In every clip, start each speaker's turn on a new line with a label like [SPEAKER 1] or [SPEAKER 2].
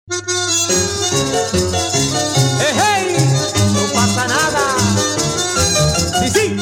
[SPEAKER 1] Hey, no pasa nada. Sí, sí.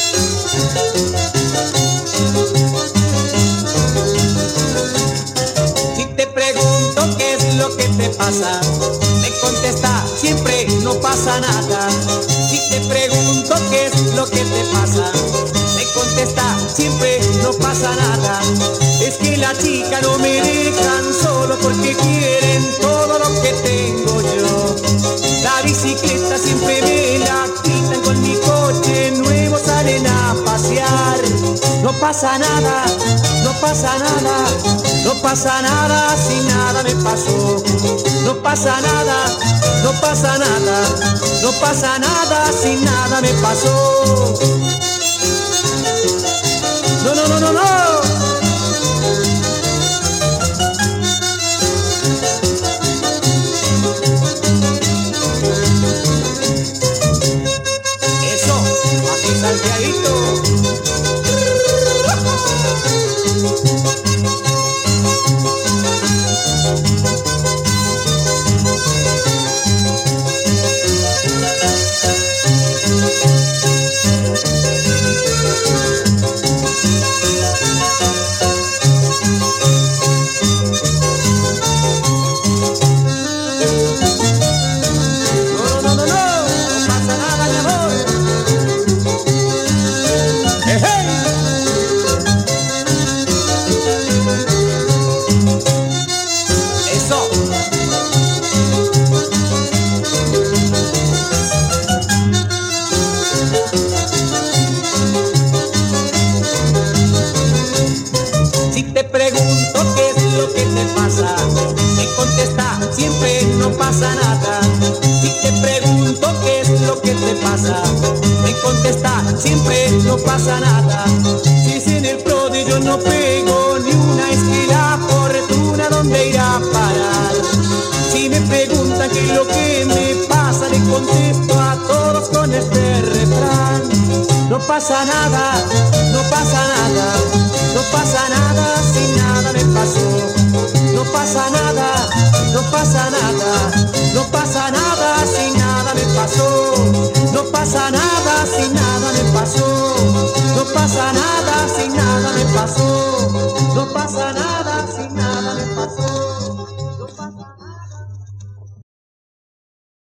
[SPEAKER 1] Si te pregunto qué es lo que te pasa, me contesta siempre no pasa nada. Si te pregunto qué es lo que te pasa, me contesta siempre no pasa nada. Es que la chica no me dejan solo porque quieren todo lo que tengo yo. La bicicleta siempre me la quitan, con mi coche nuevo salen a pasear. No pasa nada, no pasa nada, no pasa nada si nada me pasó. No pasa nada, no pasa nada, no pasa nada si nada me pasó. No, no, no, no, no. Eso, así salteadito. Si te pregunto qué es lo que te pasa, me contesta siempre no pasa nada. Si te pregunto qué es lo que te pasa, me contesta siempre no pasa nada. Si sin el Prodi yo no pego ni una, es que la fortuna dónde irá a parar. Si me preguntan qué es lo que me pasa, le contesto a todos con este refrán. No pasa nada, no pasa nada, no pasa nada si nada me pasó. No pasa nada, no pasa nada, no pasa nada si nada me pasó. No pasa nada si nada me pasó. No pasa nada si nada me pasó. No pasa nada.